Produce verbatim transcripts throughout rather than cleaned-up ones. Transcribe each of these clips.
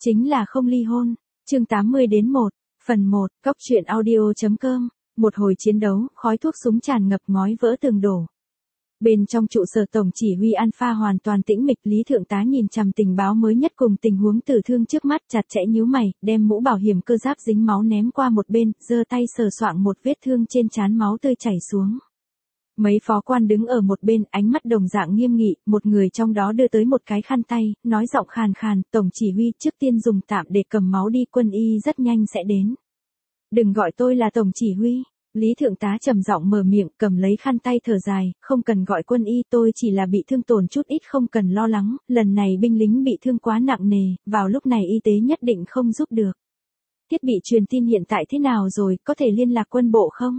Chính là không ly hôn. Chương tám mươi đến một. Phần một. Cóc truyện audio chấm com. Một hồi chiến đấu, khói thuốc súng tràn ngập, ngói vỡ tường đổ. Bên trong trụ sở tổng chỉ huy Alpha hoàn toàn tĩnh mịch, Lý Thượng tá nhìn chằm tình báo mới nhất cùng tình huống tử thương trước mắt, chặt chẽ nhíu mày, đem mũ bảo hiểm cơ giáp dính máu ném qua một bên, giơ tay sờ soạng một vết thương trên trán, máu tươi chảy xuống. Mấy phó quan đứng ở một bên, ánh mắt đồng dạng nghiêm nghị, một người trong đó đưa tới một cái khăn tay, nói giọng khàn khàn, tổng chỉ huy, trước tiên dùng tạm để cầm máu đi, quân y rất nhanh sẽ đến. Đừng gọi tôi là tổng chỉ huy. Lý Thượng tá trầm giọng mở miệng, cầm lấy khăn tay thở dài, không cần gọi quân y, tôi chỉ là bị thương tổn chút ít, không cần lo lắng, lần này binh lính bị thương quá nặng nề, vào lúc này y tế nhất định không giúp được. Thiết bị truyền tin hiện tại thế nào rồi, có thể liên lạc quân bộ không?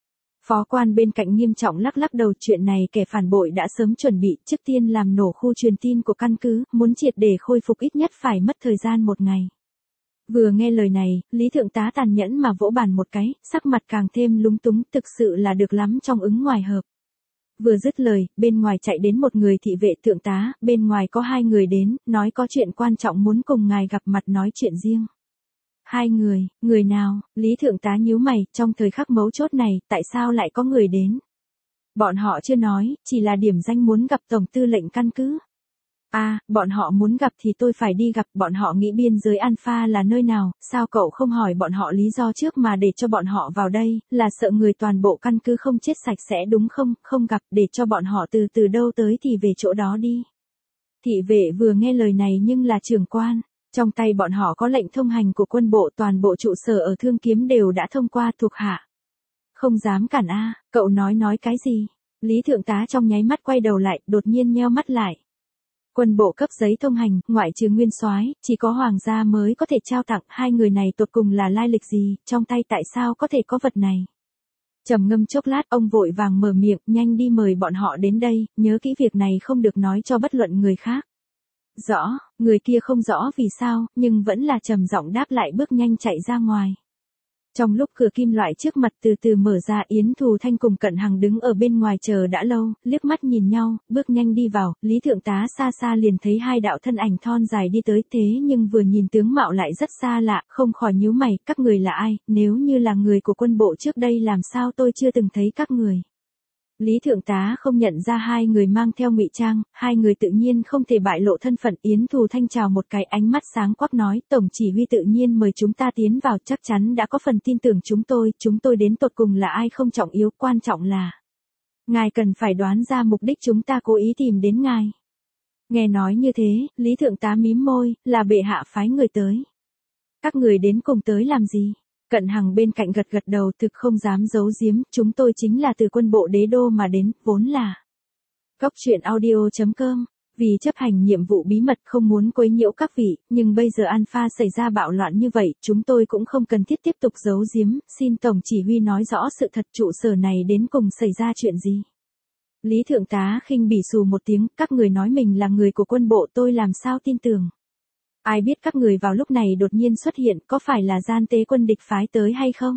Phó quan bên cạnh nghiêm trọng lắc lắc đầu, chuyện này kẻ phản bội đã sớm chuẩn bị, trước tiên làm nổ khu truyền tin của căn cứ, muốn triệt để khôi phục ít nhất phải mất thời gian một ngày. Vừa nghe lời này, Lý Thượng tá tàn nhẫn mà vỗ bàn một cái, sắc mặt càng thêm lúng túng, thực sự là được lắm trong ứng ngoài hợp. Vừa dứt lời, bên ngoài chạy đến một người thị vệ. Thượng tá, bên ngoài có hai người đến, nói có chuyện quan trọng muốn cùng ngài gặp mặt nói chuyện riêng. Hai người, người nào? Lý Thượng tá nhíu mày, trong thời khắc mấu chốt này, tại sao lại có người đến? Bọn họ chưa nói, chỉ là điểm danh muốn gặp tổng tư lệnh căn cứ. À, bọn họ muốn gặp thì tôi phải đi gặp, bọn họ nghĩ biên giới Alpha là nơi nào, sao cậu không hỏi bọn họ lý do trước mà để cho bọn họ vào đây, là sợ người toàn bộ căn cứ không chết sạch sẽ đúng không, không gặp, để cho bọn họ từ từ đâu tới thì về chỗ đó đi. Thị vệ vừa nghe lời này nhưng là trưởng quan, trong tay bọn họ có lệnh thông hành của quân bộ, toàn bộ trụ sở ở Thương Kiếm đều đã thông qua, thuộc hạ không dám cản a. À, cậu nói nói cái gì? Lý Thượng tá trong nháy mắt quay đầu lại, đột nhiên nheo mắt lại. Quân bộ cấp giấy thông hành, ngoại trừ nguyên soái, chỉ có hoàng gia mới có thể trao tặng, hai người này tột cùng là lai lịch gì, trong tay tại sao có thể có vật này? Trầm ngâm chốc lát, ông vội vàng mở miệng, nhanh đi mời bọn họ đến đây, nhớ kỹ việc này không được nói cho bất luận người khác. Rõ, người kia không rõ vì sao, nhưng vẫn là trầm giọng đáp lại, bước nhanh chạy ra ngoài. Trong lúc cửa kim loại trước mặt từ từ mở ra, Yến Thù Thanh cùng Cận Hằng đứng ở bên ngoài chờ đã lâu, liếc mắt nhìn nhau, bước nhanh đi vào, Lý Thượng tá xa xa liền thấy hai đạo thân ảnh thon dài đi tới, thế nhưng vừa nhìn tướng mạo lại rất xa lạ, không khỏi nhíu mày, các người là ai, nếu như là người của quân bộ trước đây làm sao tôi chưa từng thấy các người. Lý Thượng tá không nhận ra hai người mang theo ngụy trang, hai người tự nhiên không thể bại lộ thân phận. Yến Thù Thanh chào một cái, ánh mắt sáng quắc nói, tổng chỉ huy tự nhiên mời chúng ta tiến vào, chắc chắn đã có phần tin tưởng chúng tôi, chúng tôi đến tột cùng là ai không trọng yếu, quan trọng là ngài cần phải đoán ra mục đích chúng ta cố ý tìm đến ngài. Nghe nói như thế, Lý Thượng tá mím môi, là bệ hạ phái người tới. Các người đến cùng tới làm gì? Cận Hằng bên cạnh gật gật đầu, thực không dám giấu giếm, chúng tôi chính là từ quân bộ đế đô mà đến, vốn là cóc truyện audio chấm com, vì chấp hành nhiệm vụ bí mật không muốn quấy nhiễu các vị, nhưng bây giờ Alpha xảy ra bạo loạn như vậy, chúng tôi cũng không cần thiết tiếp tục giấu giếm, xin tổng chỉ huy nói rõ sự thật, trụ sở này đến cùng xảy ra chuyện gì. Lý Thượng tá khinh bỉ xù một tiếng, các người nói mình là người của quân bộ, tôi làm sao tin tưởng. Ai biết các người vào lúc này đột nhiên xuất hiện, có phải là gian tế quân địch phái tới hay không?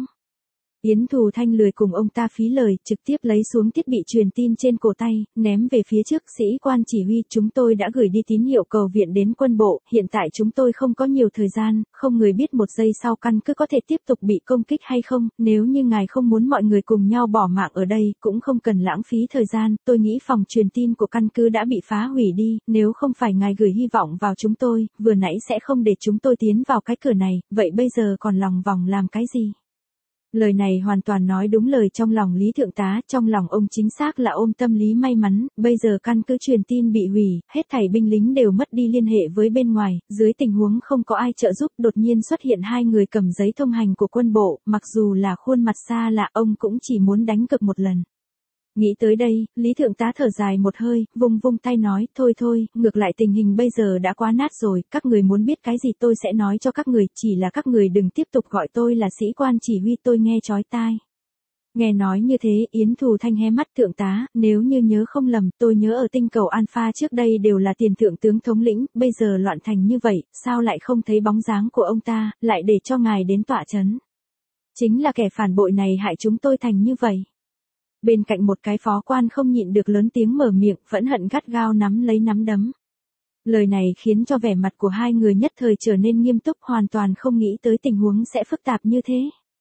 Yến Thù Thanh lười cùng ông ta phí lời, trực tiếp lấy xuống thiết bị truyền tin trên cổ tay, ném về phía trước. Sĩ quan chỉ huy, chúng tôi đã gửi đi tín hiệu cầu viện đến quân bộ, hiện tại chúng tôi không có nhiều thời gian, không người biết một giây sau căn cứ có thể tiếp tục bị công kích hay không, nếu như ngài không muốn mọi người cùng nhau bỏ mạng ở đây, cũng không cần lãng phí thời gian, tôi nghĩ phòng truyền tin của căn cứ đã bị phá hủy đi, nếu không phải ngài gửi hy vọng vào chúng tôi, vừa nãy sẽ không để chúng tôi tiến vào cái cửa này, vậy bây giờ còn lòng vòng làm cái gì? Lời này hoàn toàn nói đúng lời trong lòng Lý Thượng tá, trong lòng ông chính xác là ôm tâm lý may mắn, bây giờ căn cứ truyền tin bị hủy, hết thảy binh lính đều mất đi liên hệ với bên ngoài, dưới tình huống không có ai trợ giúp, đột nhiên xuất hiện hai người cầm giấy thông hành của quân bộ, mặc dù là khuôn mặt xa lạ, ông cũng chỉ muốn đánh cược một lần. Nghĩ tới đây, Lý Thượng tá thở dài một hơi, vung vung tay nói, thôi thôi, ngược lại tình hình bây giờ đã quá nát rồi, các người muốn biết cái gì tôi sẽ nói cho các người, chỉ là các người đừng tiếp tục gọi tôi là sĩ quan chỉ huy, tôi nghe chói tai. Nghe nói như thế, Yến Thù Thanh hé mắt. Thượng tá, nếu như nhớ không lầm, tôi nhớ ở tinh cầu Alpha trước đây đều là tiền thượng tướng thống lĩnh, bây giờ loạn thành như vậy, sao lại không thấy bóng dáng của ông ta, lại để cho ngài đến tọa chấn. Chính là kẻ phản bội này hại chúng tôi thành như vậy. Bên cạnh một cái phó quan không nhịn được lớn tiếng mở miệng, vẫn hận gắt gao nắm lấy nắm đấm. Lời này khiến cho vẻ mặt của hai người nhất thời trở nên nghiêm túc, hoàn toàn không nghĩ tới tình huống sẽ phức tạp như thế.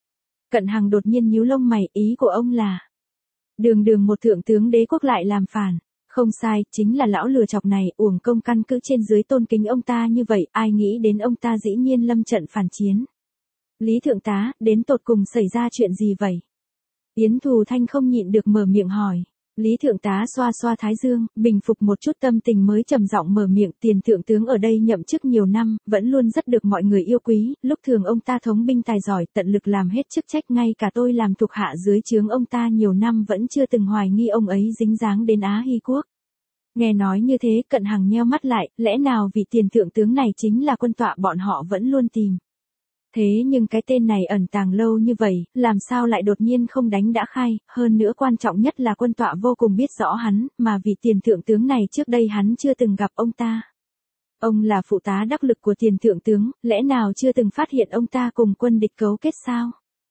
Cận Hằng đột nhiên nhíu lông mày, ý của ông là đường đường một thượng tướng đế quốc lại làm phản. Không sai, chính là lão lừa chọc này, uổng công căn cứ trên dưới tôn kính ông ta như vậy, ai nghĩ đến ông ta dĩ nhiên lâm trận phản chiến. Lý thượng tá, đến tột cùng xảy ra chuyện gì vậy? Yến Thù Thanh không nhịn được mở miệng hỏi. Lý thượng tá xoa xoa thái dương, bình phục một chút tâm tình mới trầm giọng mở miệng, tiền thượng tướng ở đây nhậm chức nhiều năm, vẫn luôn rất được mọi người yêu quý, lúc thường ông ta thống binh tài giỏi, tận lực làm hết chức trách, ngay cả tôi làm thuộc hạ dưới trướng ông ta nhiều năm vẫn chưa từng hoài nghi ông ấy dính dáng đến Á Hy quốc. Nghe nói như thế, Cận Hằng nheo mắt lại, lẽ nào vì tiền thượng tướng này chính là quân tọa bọn họ vẫn luôn tìm. Thế nhưng cái tên này ẩn tàng lâu như vậy, làm sao lại đột nhiên không đánh đã khai, hơn nữa quan trọng nhất là quân tọa vô cùng biết rõ hắn, mà vì tiền thượng tướng này trước đây hắn chưa từng gặp ông ta. Ông là phụ tá đắc lực của tiền thượng tướng, lẽ nào chưa từng phát hiện ông ta cùng quân địch cấu kết sao?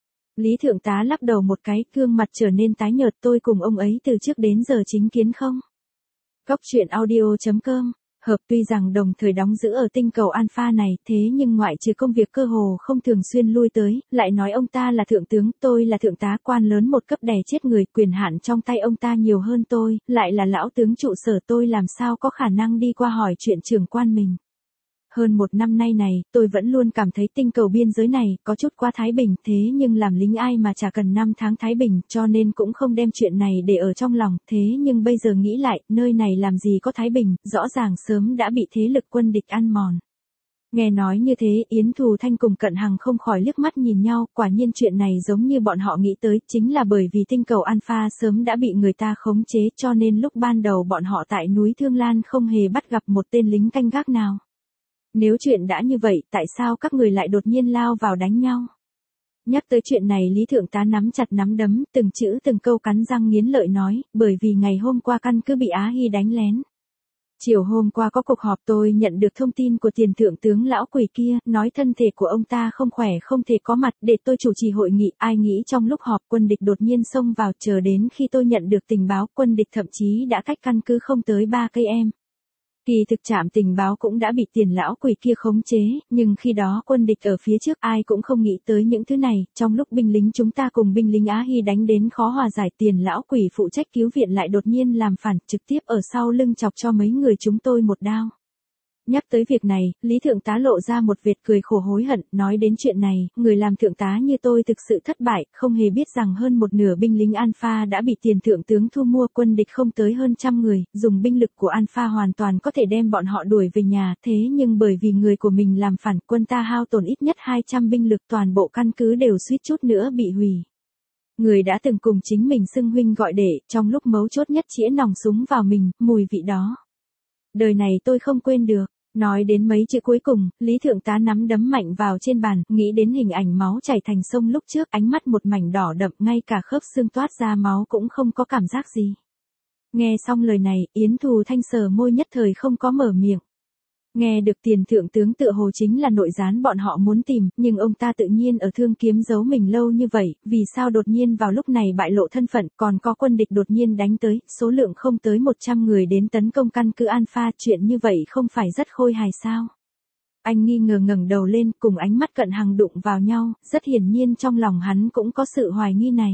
Lý thượng tá lắc đầu một cái, gương mặt trở nên tái nhợt, tôi cùng ông ấy từ trước đến giờ chính kiến không? Cóc truyện audio chấm com Hợp tuy rằng đồng thời đóng giữ ở tinh cầu Alpha này, thế nhưng ngoại trừ công việc cơ hồ không thường xuyên lui tới, lại nói ông ta là thượng tướng, tôi là thượng tá, quan lớn một cấp đè chết người, quyền hạn trong tay ông ta nhiều hơn tôi, lại là lão tướng trụ sở, tôi làm sao có khả năng đi qua hỏi chuyện trưởng quan mình. Hơn một năm nay này, tôi vẫn luôn cảm thấy tinh cầu biên giới này có chút quá thái bình, thế nhưng làm lính ai mà chả cần năm tháng thái bình, cho nên cũng không đem chuyện này để ở trong lòng, thế nhưng bây giờ nghĩ lại, nơi này làm gì có thái bình, rõ ràng sớm đã bị thế lực quân địch ăn mòn. Nghe nói như thế, Yến Thù Thanh cùng Cận Hằng không khỏi liếc mắt nhìn nhau, quả nhiên chuyện này giống như bọn họ nghĩ tới, chính là bởi vì tinh cầu Alpha sớm đã bị người ta khống chế, cho nên lúc ban đầu bọn họ tại núi Thương Lan không hề bắt gặp một tên lính canh gác nào. Nếu chuyện đã như vậy, tại sao các người lại đột nhiên lao vào đánh nhau? Nhắc tới chuyện này, Lý thượng tá nắm chặt nắm đấm, từng chữ từng câu cắn răng nghiến lợi nói, bởi vì ngày hôm qua căn cứ bị Á Hy đánh lén. Chiều hôm qua có cuộc họp, tôi nhận được thông tin của tiền thượng tướng lão quỷ kia, nói thân thể của ông ta không khỏe không thể có mặt, để tôi chủ trì hội nghị, ai nghĩ trong lúc họp quân địch đột nhiên xông vào, chờ đến khi tôi nhận được tình báo, quân địch thậm chí đã cách căn cứ không tới ba cây em. Kỳ thực trạm tình báo cũng đã bị tiền lão quỷ kia khống chế, nhưng khi đó quân địch ở phía trước ai cũng không nghĩ tới những thứ này, trong lúc binh lính chúng ta cùng binh lính Á Hy đánh đến khó hòa giải, tiền lão quỷ phụ trách cứu viện lại đột nhiên làm phản, trực tiếp ở sau lưng chọc cho mấy người chúng tôi một đao. Nhắc tới việc này, Lý thượng tá lộ ra một vệt cười khổ hối hận, nói đến chuyện này, người làm thượng tá như tôi thực sự thất bại, không hề biết rằng hơn một nửa binh lính Alpha đã bị tiền thượng tướng thu mua, quân địch không tới hơn trăm người, dùng binh lực của Alpha hoàn toàn có thể đem bọn họ đuổi về nhà, thế nhưng bởi vì người của mình làm phản, quân ta hao tổn ít nhất hai trăm binh lực, toàn bộ căn cứ đều suýt chút nữa bị hủy. Người đã từng cùng chính mình xưng huynh gọi đệ, trong lúc mấu chốt nhất chĩa nòng súng vào mình, mùi vị đó. Đời này tôi không quên được. Nói đến mấy chữ cuối cùng, Lý thượng tá nắm đấm mạnh vào trên bàn, nghĩ đến hình ảnh máu chảy thành sông lúc trước, ánh mắt một mảnh đỏ đậm, ngay cả khớp xương toát ra máu cũng không có cảm giác gì. Nghe xong lời này, Yến Thù Thanh sờ môi nhất thời không có mở miệng. Nghe được tiền thượng tướng tựa hồ chính là nội gián bọn họ muốn tìm, nhưng ông ta tự nhiên ở Thương Kiếm giấu mình lâu như vậy, vì sao đột nhiên vào lúc này bại lộ thân phận, còn có quân địch đột nhiên đánh tới, số lượng không tới một trăm người đến tấn công căn cứ Alpha, chuyện như vậy không phải rất khôi hài sao? Anh nghi ngờ ngẩng đầu lên, cùng ánh mắt Cận Hằng đụng vào nhau, rất hiển nhiên trong lòng hắn cũng có sự hoài nghi này.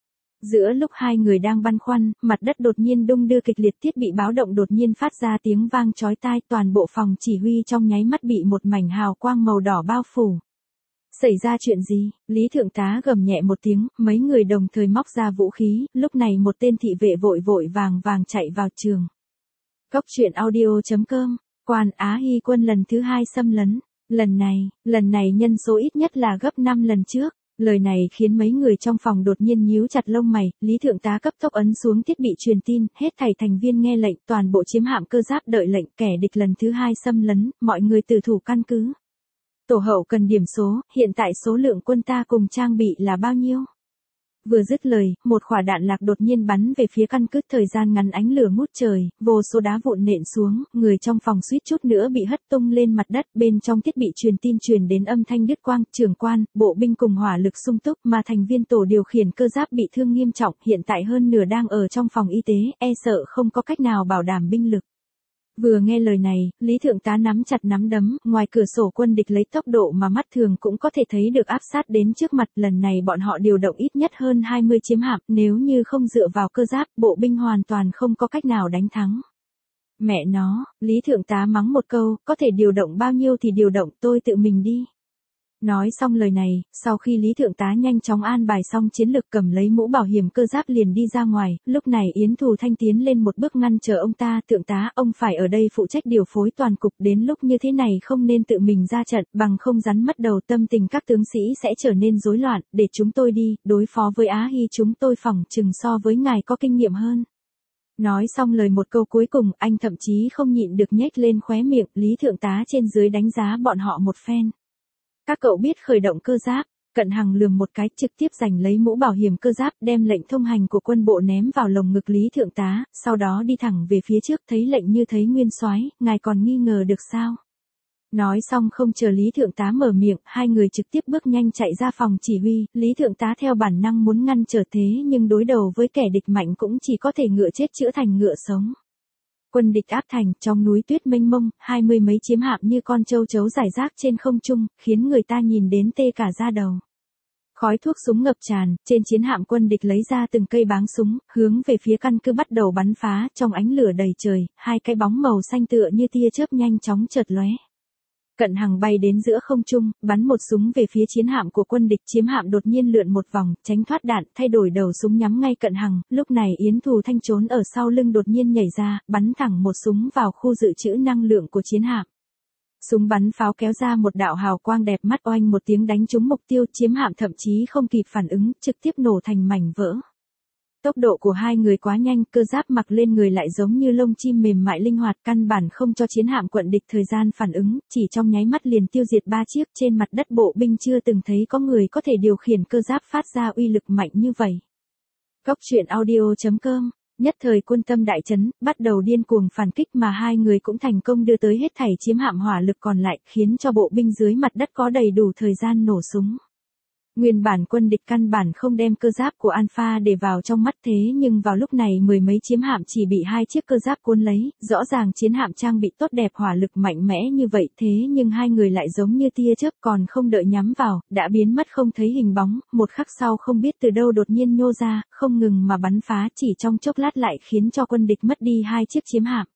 Giữa lúc hai người đang băn khoăn, mặt đất đột nhiên đung đưa kịch liệt, thiết bị báo động đột nhiên phát ra tiếng vang chói tai, toàn bộ phòng chỉ huy trong nháy mắt bị một mảnh hào quang màu đỏ bao phủ. Xảy ra chuyện gì? Lý thượng tá gầm nhẹ một tiếng, mấy người đồng thời móc ra vũ khí, lúc này một tên thị vệ vội vội vàng vàng chạy vào trường. Cóc truyện audio chấm com Quan Á Hy quân lần thứ hai xâm lấn. Lần này, lần này nhân số ít nhất là gấp năm lần trước. Lời này khiến mấy người trong phòng đột nhiên nhíu chặt lông mày, Lý thượng tá cấp tốc ấn xuống thiết bị truyền tin, hết thảy thành viên nghe lệnh, toàn bộ chiếm hạm cơ giáp đợi lệnh, kẻ địch lần thứ hai xâm lấn, mọi người từ thủ căn cứ. Tổ hậu cần điểm số, hiện tại số lượng quân ta cùng trang bị là bao nhiêu? Vừa dứt lời, một quả đạn lạc đột nhiên bắn về phía căn cứ, thời gian ngắn ánh lửa ngút trời, vô số đá vụn nện xuống, người trong phòng suýt chút nữa bị hất tung lên mặt đất, bên trong thiết bị truyền tin truyền đến âm thanh đứt quang, trưởng quan, bộ binh cùng hỏa lực sung túc, mà thành viên tổ điều khiển cơ giáp bị thương nghiêm trọng, hiện tại hơn nửa đang ở trong phòng y tế, e sợ không có cách nào bảo đảm binh lực. Vừa nghe lời này, Lý Thượng tá nắm chặt nắm đấm, ngoài cửa sổ quân địch lấy tốc độ mà mắt thường cũng có thể thấy được áp sát đến trước mặt, lần này bọn họ điều động ít nhất hơn hai mươi chiếm hạm, nếu như không dựa vào cơ giáp, bộ binh hoàn toàn không có cách nào đánh thắng. Mẹ nó, Lý Thượng tá mắng một câu, có thể điều động bao nhiêu thì điều động, tôi tự mình đi. Nói xong lời này, sau khi Lý Thượng tá nhanh chóng an bài xong chiến lược cầm lấy mũ bảo hiểm cơ giáp liền đi ra ngoài, lúc này Yến Thù Thanh tiến lên một bước ngăn chờ ông ta, Thượng tá, ông phải ở đây phụ trách điều phối toàn cục, đến lúc như thế này không nên tự mình ra trận, bằng không rắn mất đầu, tâm tình các tướng sĩ sẽ trở nên rối loạn, để chúng tôi đi, đối phó với Á Hy chúng tôi phỏng chừng so với ngài có kinh nghiệm hơn. Nói xong lời một câu cuối cùng, anh thậm chí không nhịn được nhếch lên khóe miệng, Lý Thượng tá trên dưới đánh giá bọn họ một phen. Các cậu biết khởi động cơ giáp, Cận Hằng lườm một cái trực tiếp giành lấy mũ bảo hiểm cơ giáp đem lệnh thông hành của quân bộ ném vào lồng ngực Lý Thượng tá, sau đó đi thẳng về phía trước thấy lệnh như thấy nguyên soái, ngài còn nghi ngờ được sao? Nói xong không chờ Lý Thượng tá mở miệng, hai người trực tiếp bước nhanh chạy ra phòng chỉ huy, Lý Thượng tá theo bản năng muốn ngăn trở thế nhưng đối đầu với kẻ địch mạnh cũng chỉ có thể ngựa chết chữa thành ngựa sống. Quân địch áp thành, trong núi tuyết mênh mông, hai mươi mấy chiếm hạm như con châu chấu rải rác trên không trung, khiến người ta nhìn đến tê cả da đầu. Khói thuốc súng ngập tràn, trên chiến hạm quân địch lấy ra từng cây báng súng, hướng về phía căn cứ bắt đầu bắn phá, trong ánh lửa đầy trời, hai cái bóng màu xanh tựa như tia chớp nhanh chóng chợt lóe. Cận Hằng bay đến giữa không trung, bắn một súng về phía chiến hạm của quân địch, chiếm hạm đột nhiên lượn một vòng, tránh thoát đạn, thay đổi đầu súng nhắm ngay Cận Hằng, lúc này Yến Thù Thanh trốn ở sau lưng đột nhiên nhảy ra, bắn thẳng một súng vào khu dự trữ năng lượng của chiến hạm. Súng bắn pháo kéo ra một đạo hào quang đẹp mắt, oanh một tiếng đánh trúng mục tiêu, chiếm hạm thậm chí không kịp phản ứng, trực tiếp nổ thành mảnh vỡ. Tốc độ của hai người quá nhanh, cơ giáp mặc lên người lại giống như lông chim mềm mại linh hoạt, căn bản không cho chiến hạm quận địch thời gian phản ứng, chỉ trong nháy mắt liền tiêu diệt ba chiếc, trên mặt đất bộ binh chưa từng thấy có người có thể điều khiển cơ giáp phát ra uy lực mạnh như vậy. Cốc truyện audio chấm com, nhất thời quân tâm đại chấn, bắt đầu điên cuồng phản kích mà hai người cũng thành công đưa tới hết thảy chiếm hạm hỏa lực còn lại, khiến cho bộ binh dưới mặt đất có đầy đủ thời gian nổ súng. Nguyên bản quân địch căn bản không đem cơ giáp của Alpha để vào trong mắt, thế nhưng vào lúc này mười mấy chiếm hạm chỉ bị hai chiếc cơ giáp cuốn lấy, rõ ràng chiến hạm trang bị tốt đẹp hỏa lực mạnh mẽ như vậy, thế nhưng hai người lại giống như tia chớp, còn không đợi nhắm vào, đã biến mất không thấy hình bóng, một khắc sau không biết từ đâu đột nhiên nhô ra, không ngừng mà bắn phá, chỉ trong chốc lát lại khiến cho quân địch mất đi hai chiếc chiếm hạm.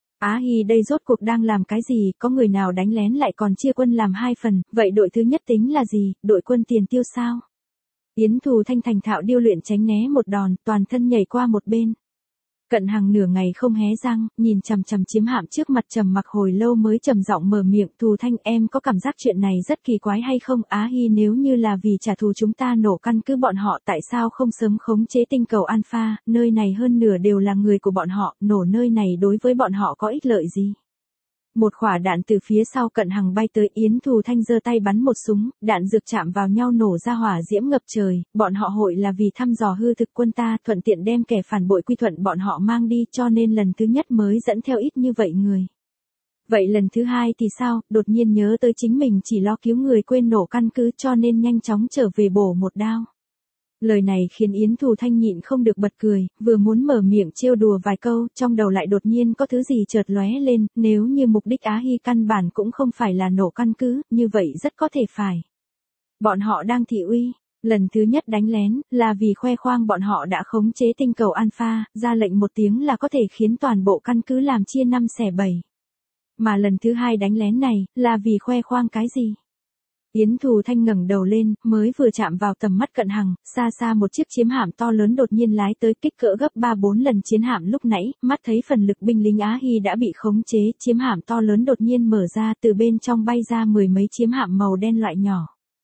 Á Hy đây rốt cuộc đang làm cái gì, có người nào đánh lén lại còn chia quân làm hai phần, vậy đội thứ nhất tính là gì, đội quân tiền tiêu sao? Yến Thù Thanh thành thạo điêu luyện tránh né một đòn, toàn thân nhảy qua một bên. Cận Hằng nửa ngày không hé răng, nhìn chằm chằm chiếm hạm trước mặt trầm mặc hồi lâu mới trầm giọng mở miệng, Thù Thanh em có cảm giác chuyện này rất kỳ quái hay không? Á Hy nếu như là vì trả thù chúng ta nổ căn cứ bọn họ, tại sao không sớm khống chế tinh cầu Alpha, nơi này hơn nửa đều là người của bọn họ, nổ nơi này đối với bọn họ có ích lợi gì? Một quả đạn từ phía sau Cận Hằng bay tới, Yến Thù Thanh giơ tay bắn một súng, đạn dược chạm vào nhau nổ ra hỏa diễm ngập trời, bọn họ hội là vì thăm dò hư thực quân ta, thuận tiện đem kẻ phản bội quy thuận bọn họ mang đi, cho nên lần thứ nhất mới dẫn theo ít như vậy người. Vậy lần thứ hai thì sao, đột nhiên nhớ tới chính mình chỉ lo cứu người quên nổ căn cứ, cho nên nhanh chóng trở về bổ một đao. Lời này khiến Yến Thù Thanh nhịn không được bật cười, vừa muốn mở miệng trêu đùa vài câu, trong đầu lại đột nhiên có thứ gì chợt lóe lên, nếu như mục đích Á Hy căn bản cũng không phải là nổ căn cứ, như vậy rất có thể phải. Bọn họ đang thị uy, lần thứ nhất đánh lén, là vì khoe khoang bọn họ đã khống chế tinh cầu Alpha, ra lệnh một tiếng là có thể khiến toàn bộ căn cứ làm chia năm xẻ bảy. Mà lần thứ hai đánh lén này, là vì khoe khoang cái gì? Yến Thù Thanh ngẩng đầu lên, mới vừa chạm vào tầm mắt Cận Hằng, xa xa một chiếc chiếm hạm to lớn đột nhiên lái tới, kích cỡ gấp ba bốn lần chiến hạm lúc nãy, mắt thấy phần lực binh lính Á Hy đã bị khống chế, chiếm hạm to lớn đột nhiên mở ra, từ bên trong bay ra mười mấy chiếm hạm màu đen loại nhỏ.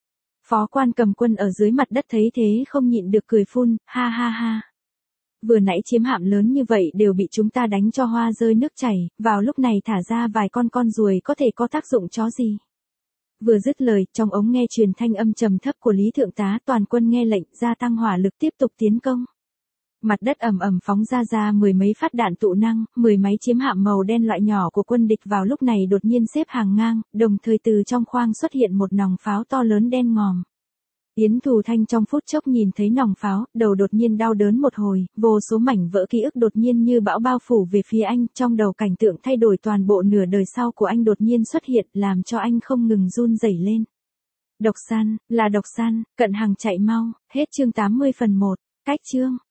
Phó quan cầm quân ở dưới mặt đất thấy thế không nhịn được cười phun, ha ha ha. Vừa nãy chiếm hạm lớn như vậy đều bị chúng ta đánh cho hoa rơi nước chảy, vào lúc này thả ra vài con con ruồi có thể có tác dụng chó gì. Vừa dứt lời, trong ống nghe truyền thanh âm trầm thấp của Lý Thượng tá, toàn quân nghe lệnh, gia tăng hỏa lực tiếp tục tiến công. Mặt đất ầm ầm phóng ra ra mười mấy phát đạn tụ năng, mười mấy chiếm hạm màu đen loại nhỏ của quân địch vào lúc này đột nhiên xếp hàng ngang, đồng thời từ trong khoang xuất hiện một nòng pháo to lớn đen ngòm. Yến Thù Thanh trong phút chốc nhìn thấy nòng pháo, đầu đột nhiên đau đớn một hồi, vô số mảnh vỡ ký ức đột nhiên như bão bao phủ về phía anh, trong đầu cảnh tượng thay đổi toàn bộ nửa đời sau của anh đột nhiên xuất hiện, làm cho anh không ngừng run rẩy lên. Độc San, là Độc San, Cận Hằng chạy mau, hết chương tám mươi phần một, cách chương.